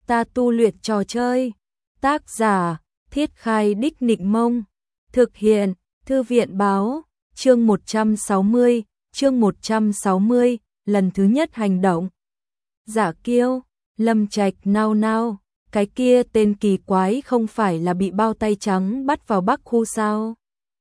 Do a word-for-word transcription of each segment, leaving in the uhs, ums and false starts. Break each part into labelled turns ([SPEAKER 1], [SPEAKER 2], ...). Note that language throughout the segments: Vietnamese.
[SPEAKER 1] Ta tu luyện trò chơi. Tác giả: Thiết Khai Đích Nịnh Mông. Thực hiện: Thư viện báo. Chương một trăm sáu mươi, chương một trăm sáu mươi, lần thứ nhất hành động. Giả Kiêu, Lâm Trạch nao nao, cái kia tên kỳ quái không phải là bị bao tay trắng bắt vào Bắc khu sao?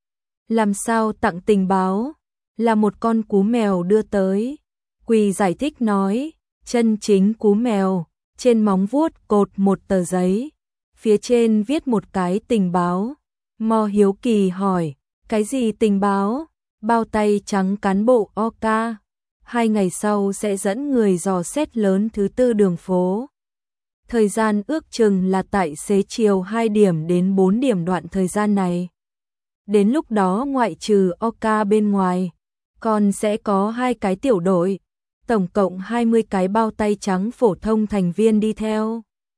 [SPEAKER 1] Làm sao tặng tình báo? Là một con cú mèo đưa tới. Quỳ giải thích nói, chân chính cú mèo, trên móng vuốt cột một tờ giấy, phía trên viết một cái tình báo. Mo hiếu kỳ hỏi, cái gì tình báo? Bao tay trắng cán bộ o ca, hai ngày sau sẽ dẫn người dò xét lớn thứ tư đường phố. Thời gian ước chừng là tại xế chiều hai điểm đến bốn điểm đoạn thời gian này. Đến lúc đó ngoại trừ o ca bên ngoài, còn sẽ có hai cái tiểu đội, tổng cộng hai mươi cái bao tay trắng phổ thông thành viên đi theo.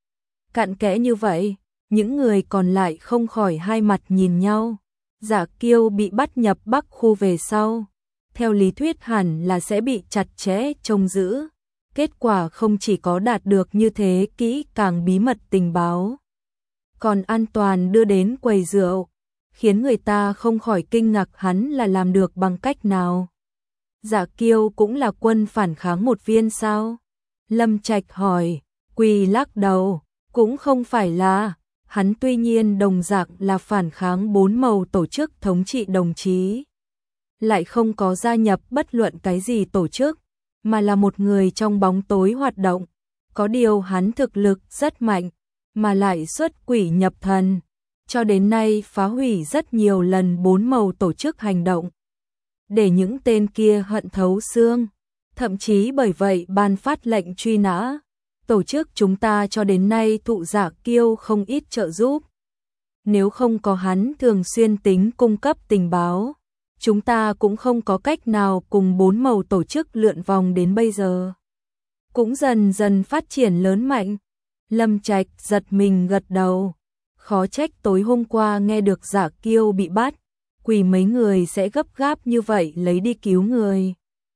[SPEAKER 1] Cặn kẽ như vậy, những người còn lại không khỏi hai mặt nhìn nhau. Giả Kiêu bị bắt nhập Bắc khu về sau, theo lý thuyết hẳn là sẽ bị chặt chẽ trông giữ. Kết quả không chỉ có đạt được như thế kỹ càng bí mật tình báo, còn an toàn đưa đến quầy rượu, khiến người ta không khỏi kinh ngạc hắn là làm được bằng cách nào. Giả Kiêu cũng là quân phản kháng một viên sao? Lâm Trạch hỏi. Quỳ lắc đầu, cũng không phải là. Hắn tuy nhiên đồng dạng là phản kháng bốn màu tổ chức thống trị đồng chí, lại không có gia nhập bất luận cái gì tổ chức, mà là một người trong bóng tối hoạt động. Có điều hắn thực lực rất mạnh, mà lại xuất quỷ nhập thần, cho đến nay phá hủy rất nhiều lần bốn màu tổ chức hành động, để những tên kia hận thấu xương, thậm chí bởi vậy ban phát lệnh truy nã. Tổ chức chúng ta cho đến nay thụ Giả Kiêu không ít trợ giúp. Nếu không có hắn thường xuyên tính cung cấp tình báo, chúng ta cũng không có cách nào cùng bốn màu tổ chức lượn vòng đến bây giờ. Cũng dần dần phát triển lớn mạnh. Lâm Trạch giật mình gật đầu. Khó trách tối hôm qua nghe được Giả Kiêu bị bắt, Quỳ mấy người sẽ gấp gáp như vậy lấy đi cứu người.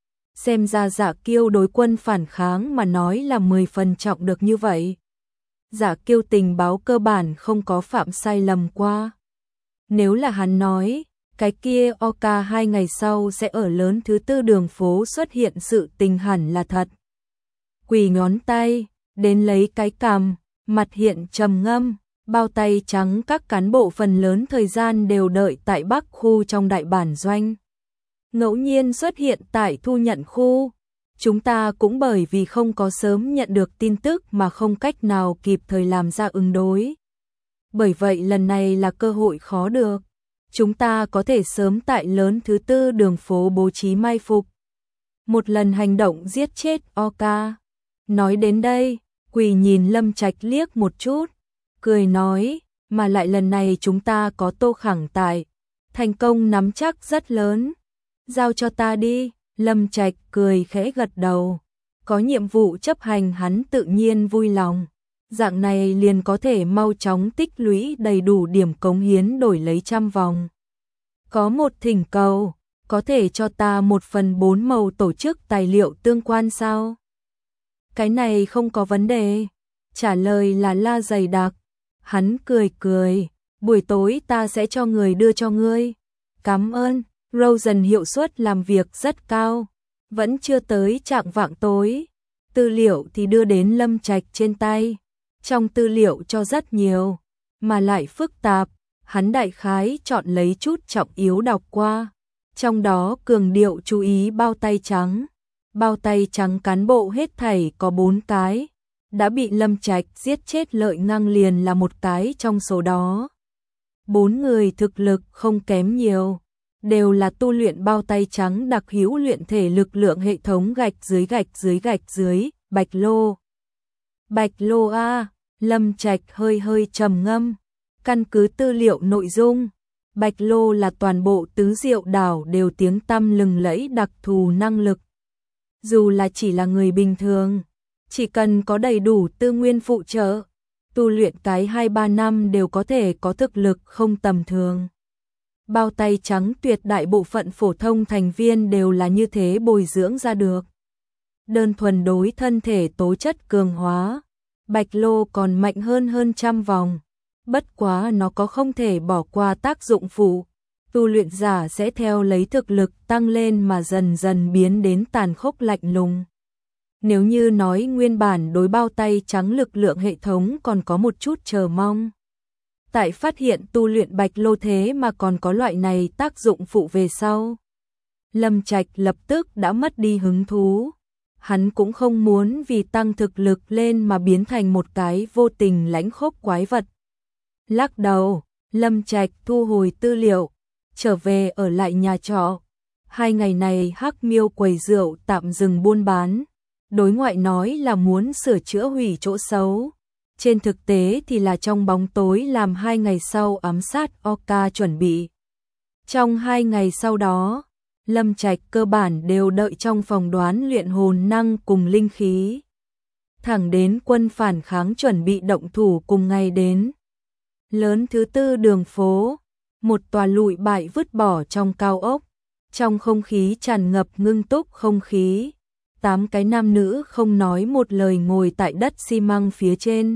[SPEAKER 1] Xem ra Giả Kiêu đối quân phản kháng mà nói là mười phần trọng được như vậy. Giả Kiêu tình báo cơ bản không có phạm sai lầm qua. Nếu là hắn nói, cái kia o ca hai ngày sau sẽ ở lớn thứ tư đường phố xuất hiện sự tình hẳn là thật. Quỳ ngón tay, đến lấy cái cằm, mặt hiện trầm ngâm, bao tay trắng các cán bộ phần lớn thời gian đều đợi tại Bắc khu trong đại bản doanh. Ngẫu nhiên xuất hiện tại thu nhận khu, chúng ta cũng bởi vì không có sớm nhận được tin tức mà không cách nào kịp thời làm ra ứng đối. Bởi vậy lần này là cơ hội khó được, chúng ta có thể sớm tại lớn thứ tư đường phố bố trí mai phục. Một lần hành động giết chết o ca. Nói đến đây, Quỳ nhìn Lâm Trạch liếc một chút, cười nói, mà lại lần này chúng ta có Tô Khẳng tại, thành công nắm chắc rất lớn. Giao cho ta đi. Lâm Trạch cười khẽ gật đầu. Có nhiệm vụ chấp hành hắn tự nhiên vui lòng. Dạng này liền có thể mau chóng tích lũy đầy đủ điểm cống hiến đổi lấy trăm vòng. Có một thỉnh cầu, có thể cho ta một phần bốn màu tổ chức tài liệu tương quan sao? Cái này không có vấn đề. Trả lời là la dày đặc. Hắn cười cười, buổi tối ta sẽ cho người đưa cho ngươi. Cảm ơn. Rosen hiệu suất làm việc rất cao, vẫn chưa tới trạng vạng tối. Tư liệu thì đưa đến Lâm Trạch trên tay. Trong tư liệu cho rất nhiều, mà lại phức tạp, hắn đại khái chọn lấy chút trọng yếu đọc qua. Trong đó cường điệu chú ý bao tay trắng. Bao tay trắng cán bộ hết thảy có bốn cái, đã bị Lâm Trạch giết chết. Lợi Ngang liền là một cái trong số đó. Bốn người thực lực không kém nhiều, đều là tu luyện bao tay trắng đặc hữu luyện thể lực lượng hệ thống gạch dưới gạch dưới gạch dưới, Bạch Lô. Bạch Lô a, Lâm Trạch hơi hơi trầm ngâm, căn cứ tư liệu nội dung, Bạch Lô là toàn bộ Tứ Diệu đảo đều tiếng tăm lừng lẫy đặc thù năng lực. Dù là chỉ là người bình thường, chỉ cần có đầy đủ tư nguyên phụ trợ, tu luyện cái hai ba năm đều có thể có thực lực không tầm thường. Bao tay trắng tuyệt đại bộ phận phổ thông thành viên đều là như thế bồi dưỡng ra được. Đơn thuần đối thân thể tố chất cường hóa, Bạch lô còn mạnh hơn hơn trăm vòng. Bất quá nó có không thể bỏ qua tác dụng phụ. Tu luyện giả sẽ theo lấy thực lực tăng lên mà dần dần biến đến tàn khốc lạnh lùng. Nếu như nói nguyên bản đối bao tay trắng lực lượng hệ thống còn có một chút chờ mong. Tại phát hiện tu luyện bạch lô thế mà còn có loại này tác dụng phụ về sau. Lâm Trạch lập tức đã mất đi hứng thú. Hắn cũng không muốn vì tăng thực lực lên mà biến thành một cái vô tình lãnh khốc quái vật. Lắc đầu, Lâm Trạch thu hồi tư liệu, trở về ở lại nhà trọ. Hai ngày này Hắc Miêu quầy rượu tạm dừng buôn bán. Đối ngoại nói là muốn sửa chữa hủy chỗ xấu. Trên thực tế thì là trong bóng tối làm hai ngày sau ám sát Oka chuẩn bị. Trong hai ngày sau đó, Lâm Trạch cơ bản đều đợi trong phòng đoán luyện hồn năng cùng linh khí. Thẳng đến quân phản kháng chuẩn bị động thủ cùng ngày đến. Lớn thứ tư đường phố, một tòa lụi bại vứt bỏ trong cao ốc. Trong không khí tràn ngập ngưng túc không khí. Tám cái nam nữ không nói một lời ngồi tại đất xi măng phía trên.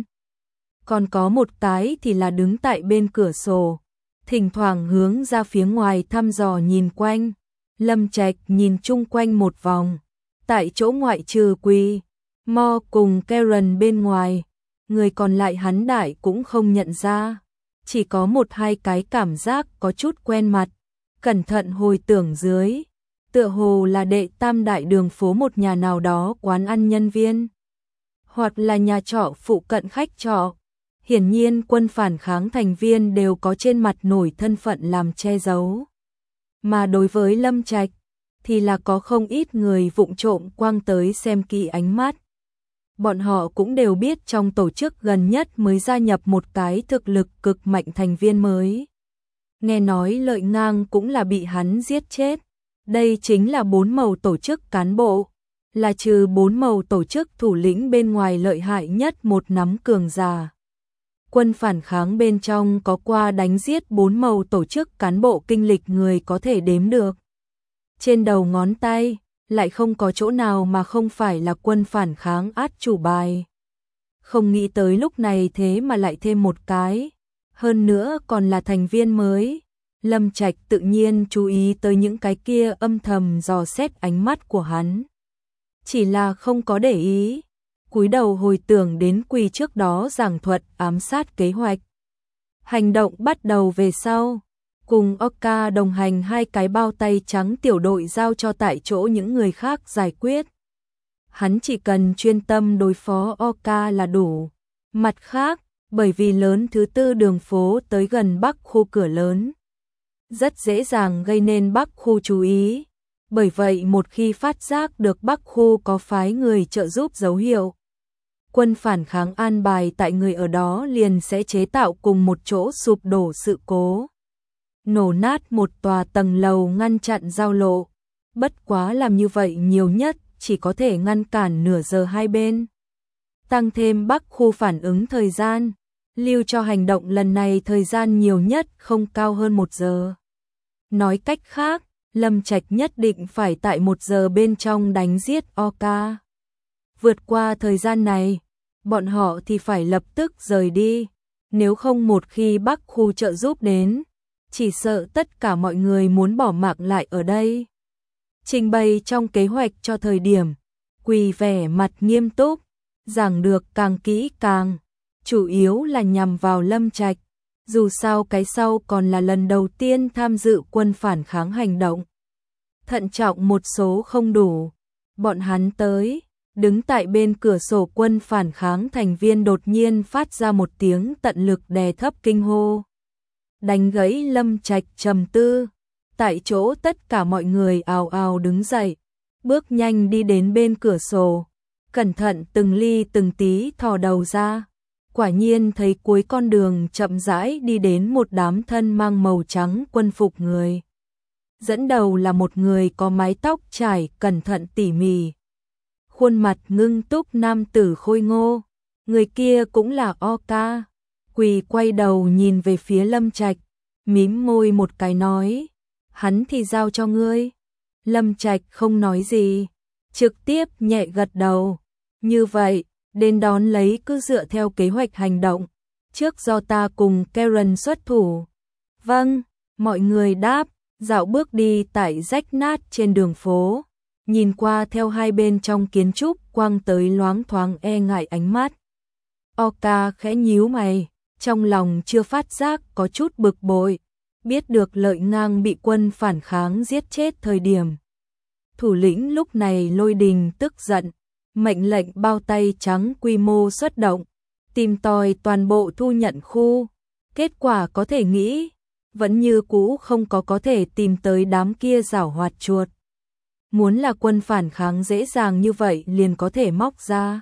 [SPEAKER 1] Còn có một cái thì là đứng tại bên cửa sổ, thỉnh thoảng hướng ra phía ngoài thăm dò nhìn quanh. Lâm Trạch nhìn chung quanh một vòng, tại chỗ ngoại trừ Quỳ, Mo cùng Karen bên ngoài, người còn lại hắn đại cũng không nhận ra, chỉ có một hai cái cảm giác có chút quen mặt, cẩn thận hồi tưởng dưới, tựa hồ là đệ tam đại đường phố một nhà nào đó quán ăn nhân viên, hoặc là nhà trọ phụ cận khách trọ. Hiển nhiên quân phản kháng thành viên đều có trên mặt nổi thân phận làm che giấu. Mà đối với Lâm Trạch, thì là có không ít người vụng trộm quang tới xem kỹ ánh mắt. Bọn họ cũng đều biết trong tổ chức gần nhất mới gia nhập một cái thực lực cực mạnh thành viên mới. Nghe nói Lợi Ngang cũng là bị hắn giết chết. Đây chính là bốn màu tổ chức cán bộ, là trừ bốn màu tổ chức thủ lĩnh bên ngoài lợi hại nhất một nắm cường giả. Quân phản kháng bên trong có qua đánh giết bốn màu tổ chức cán bộ kinh lịch người có thể đếm được. Trên đầu ngón tay, lại không có chỗ nào mà không phải là quân phản kháng át chủ bài. Không nghĩ tới lúc này thế mà lại thêm một cái, hơn nữa còn là thành viên mới. Lâm Trạch tự nhiên chú ý tới những cái kia âm thầm dò xét ánh mắt của hắn. Chỉ là không có để ý. Cúi đầu hồi tưởng đến Quỳ trước đó giảng thuật ám sát kế hoạch. Hành động bắt đầu về sau, cùng Oka đồng hành hai cái bao tay trắng tiểu đội giao cho tại chỗ những người khác giải quyết. Hắn chỉ cần chuyên tâm đối phó Oka là đủ. Mặt khác, bởi vì lớn thứ tư đường phố tới gần bắc khu cửa lớn, rất dễ dàng gây nên bắc khu chú ý. Bởi vậy một khi phát giác được bắc khu có phái người trợ giúp dấu hiệu, quân phản kháng an bài tại người ở đó liền sẽ chế tạo cùng một chỗ sụp đổ sự cố. Nổ nát một tòa tầng lầu ngăn chặn giao lộ. Bất quá làm như vậy nhiều nhất chỉ có thể ngăn cản nửa giờ hai bên. Tăng thêm bắc khu phản ứng thời gian, lưu cho hành động lần này thời gian nhiều nhất không cao hơn một giờ. Nói cách khác, Lâm Trạch nhất định phải tại một giờ bên trong đánh giết Oka. Vượt qua thời gian này, bọn họ thì phải lập tức rời đi. Nếu không một khi bắc khu trợ giúp đến, chỉ sợ tất cả mọi người muốn bỏ mạng lại ở đây. Trình bày trong kế hoạch cho thời điểm, Quỳ vẻ mặt nghiêm túc, giảng được càng kỹ càng, chủ yếu là nhằm vào Lâm Trạch. Dù sao cái sau còn là lần đầu tiên tham dự quân phản kháng hành động. Thận trọng một số không đủ, bọn hắn tới, đứng tại bên cửa sổ quân phản kháng thành viên đột nhiên phát ra một tiếng tận lực đè thấp kinh hô. Đánh gãy Lâm Trạch trầm tư, tại chỗ tất cả mọi người ào ào đứng dậy, bước nhanh đi đến bên cửa sổ, cẩn thận từng ly từng tí thò đầu ra. Quả nhiên thấy cuối con đường chậm rãi đi đến một đám thân mang màu trắng quân phục người. Dẫn đầu là một người có mái tóc trải cẩn thận tỉ mỉ. Khuôn mặt ngưng túc nam tử khôi ngô. Người kia cũng là Oka. Quỳ quay đầu nhìn về phía Lâm Trạch, mím môi một cái nói, hắn thì giao cho ngươi. Lâm Trạch không nói gì, trực tiếp nhẹ gật đầu. Như vậy, Đến đón lấy cứ dựa theo kế hoạch hành động, trước do ta cùng Karen xuất thủ. Vâng, mọi người đáp, dạo bước đi tại rách nát trên đường phố, nhìn qua theo hai bên trong kiến trúc quang tới loáng thoáng e ngại ánh mắt. Oka khẽ nhíu mày, trong lòng chưa phát giác có chút bực bội, biết được Lợi Ngang bị quân phản kháng giết chết thời điểm. Thủ lĩnh lúc này Lôi Đình tức giận, mệnh lệnh bao tay trắng quy mô xuất động, tìm tòi toàn bộ thu nhận khu. Kết quả có thể nghĩ, vẫn như cũ không có có thể tìm tới đám kia giảo hoạt chuột. Muốn là quân phản kháng dễ dàng như vậy liền có thể móc ra.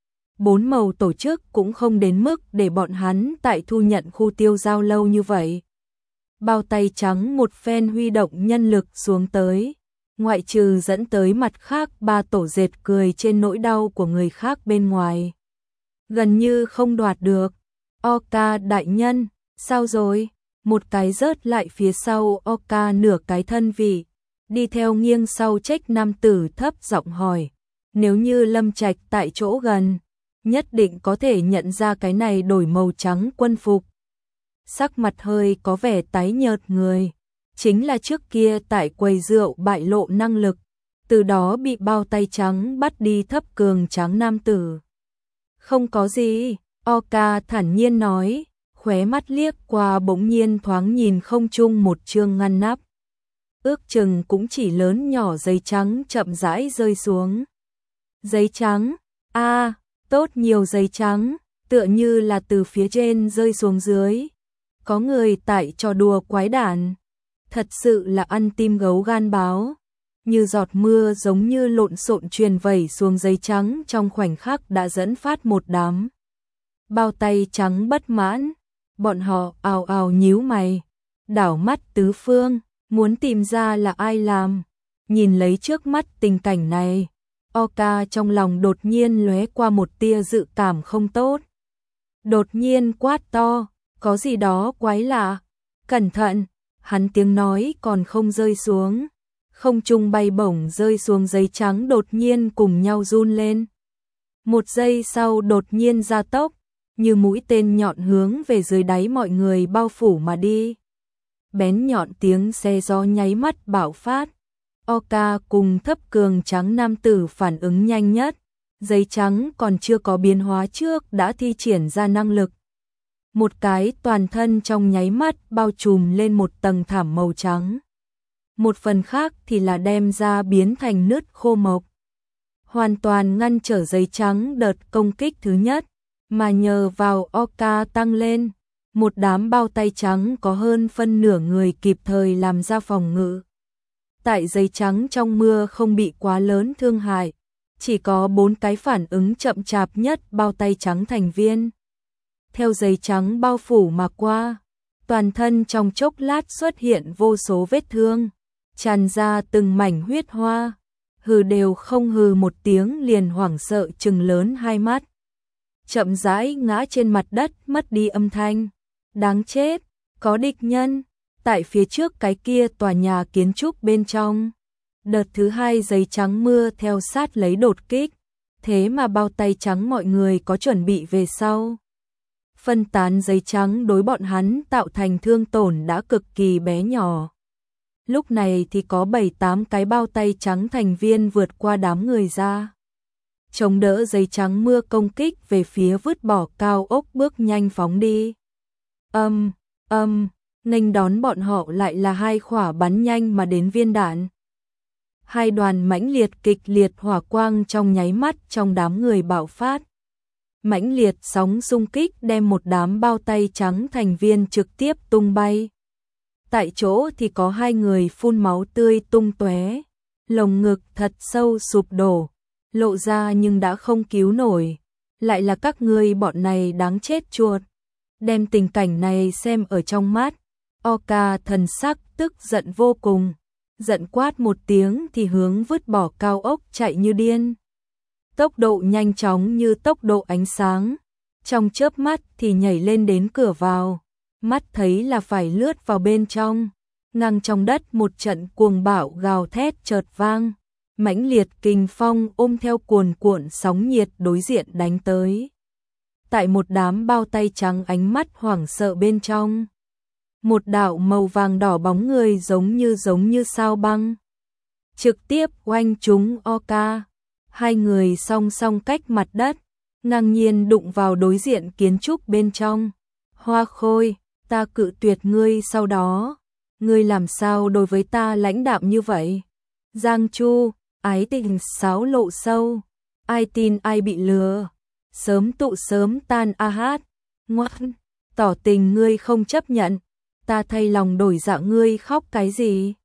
[SPEAKER 1] Bốn màu tổ chức cũng không đến mức để bọn hắn tại thu nhận khu tiêu giao lâu như vậy. Bao tay trắng một phen huy động nhân lực xuống tới, ngoại trừ dẫn tới mặt khác ba tổ dệt cười trên nỗi đau của người khác bên ngoài. Gần như không đoạt được. Oka đại nhân, sao rồi? Một cái rớt lại phía sau Oka nửa cái thân vị, đi theo nghiêng sau trách nam tử thấp giọng hỏi. Nếu như Lâm Trạch tại chỗ gần, nhất định có thể nhận ra cái này đổi màu trắng quân phục. Sắc mặt hơi có vẻ tái nhợt người, chính là trước kia tại quầy rượu bại lộ năng lực, từ đó bị bao tay trắng bắt đi thấp cường trắng nam tử. Không có gì, Oka thản nhiên nói, khóe mắt liếc qua bỗng nhiên thoáng nhìn không chung một chương ngăn nắp. Ước chừng cũng chỉ lớn nhỏ giấy trắng chậm rãi rơi xuống. Giấy trắng, a à, tốt nhiều giấy trắng, tựa như là từ phía trên rơi xuống dưới. Có người tại trò đùa quái đản, thật sự là ăn tim gấu gan báo. Như giọt mưa giống như lộn xộn truyền vẩy xuống giấy trắng trong khoảnh khắc đã dẫn phát một đám. Bao tay trắng bất mãn, bọn họ ào ào nhíu mày, đảo mắt tứ phương, muốn tìm ra là ai làm. Nhìn lấy trước mắt tình cảnh này, Oka trong lòng đột nhiên lóe qua một tia dự cảm không tốt. Đột nhiên quát to, có gì đó quái lạ, cẩn thận, hắn tiếng nói còn không rơi xuống. Không trung bay bổng rơi xuống giấy trắng đột nhiên cùng nhau run lên. Một giây sau đột nhiên gia tốc, như mũi tên nhọn hướng về dưới đáy mọi người bao phủ mà đi. Bén nhọn tiếng xe gió nháy mắt bạo phát. Oka cùng thấp cường trắng nam tử phản ứng nhanh nhất. Giấy trắng còn chưa có biến hóa trước đã thi triển ra năng lực. Một cái toàn thân trong nháy mắt bao trùm lên một tầng thảm màu trắng. Một phần khác thì là đem ra biến thành nứt khô mộc. Hoàn toàn ngăn trở giấy trắng đợt công kích thứ nhất, mà nhờ vào Oka tăng lên, một đám bao tay trắng có hơn phân nửa người kịp thời làm ra phòng ngự. Tại giấy trắng trong mưa không bị quá lớn thương hại, chỉ có bốn cái phản ứng chậm chạp nhất bao tay trắng thành viên. Theo giấy trắng bao phủ mà qua, toàn thân trong chốc lát xuất hiện vô số vết thương, tràn ra từng mảnh huyết hoa, hừ đều không hừ một tiếng liền hoảng sợ trừng lớn hai mắt. Chậm rãi ngã trên mặt đất mất đi âm thanh. Đáng chết, có địch nhân, tại phía trước cái kia tòa nhà kiến trúc bên trong. Đợt thứ hai giấy trắng mưa theo sát lấy đột kích, thế mà bao tay trắng mọi người có chuẩn bị về sau. Phân tán giấy trắng đối bọn hắn tạo thành thương tổn đã cực kỳ bé nhỏ. Lúc này thì có bảy tám cái bao tay trắng thành viên vượt qua đám người ra, chống đỡ giấy trắng mưa công kích về phía vứt bỏ cao ốc bước nhanh phóng đi. Âm, âm, nghênh đón bọn họ lại là hai khỏa bắn nhanh mà đến viên đạn. Hai đoàn mãnh liệt kịch liệt hỏa quang trong nháy mắt trong đám người bạo phát. Mãnh liệt sóng xung kích đem một đám bao tay trắng thành viên trực tiếp tung bay. Tại chỗ thì có hai người phun máu tươi tung tóe, lồng ngực thật sâu sụp đổ, lộ ra nhưng đã không cứu nổi. Lại là các ngươi bọn này đáng chết chuột. Đem tình cảnh này xem ở trong mắt, Oka thần sắc tức giận vô cùng, giận quát một tiếng thì hướng vứt bỏ cao ốc chạy như điên. Tốc độ nhanh chóng như tốc độ ánh sáng, trong chớp mắt thì nhảy lên đến cửa vào, mắt thấy là phải lướt vào bên trong, ngang trong đất một trận cuồng bạo gào thét chợt vang, mãnh liệt kình phong ôm theo cuồn cuộn sóng nhiệt đối diện đánh tới. Tại một đám bao tay trắng ánh mắt hoảng sợ bên trong, một đạo màu vàng đỏ bóng người giống như giống như sao băng, trực tiếp oanh trúng Oka. Hai người song song cách mặt đất, ngang nhiên đụng vào đối diện kiến trúc bên trong. Hoa Khôi, ta cự tuyệt ngươi, sau đó ngươi làm sao đối với ta lãnh đạm như vậy? Giang Chu, ái tình sáo lộ sâu, ai tin ai bị lừa, sớm tụ sớm tan a hát. Ngoan, tỏ tình ngươi không chấp nhận, ta thay lòng đổi dạ, ngươi khóc cái gì?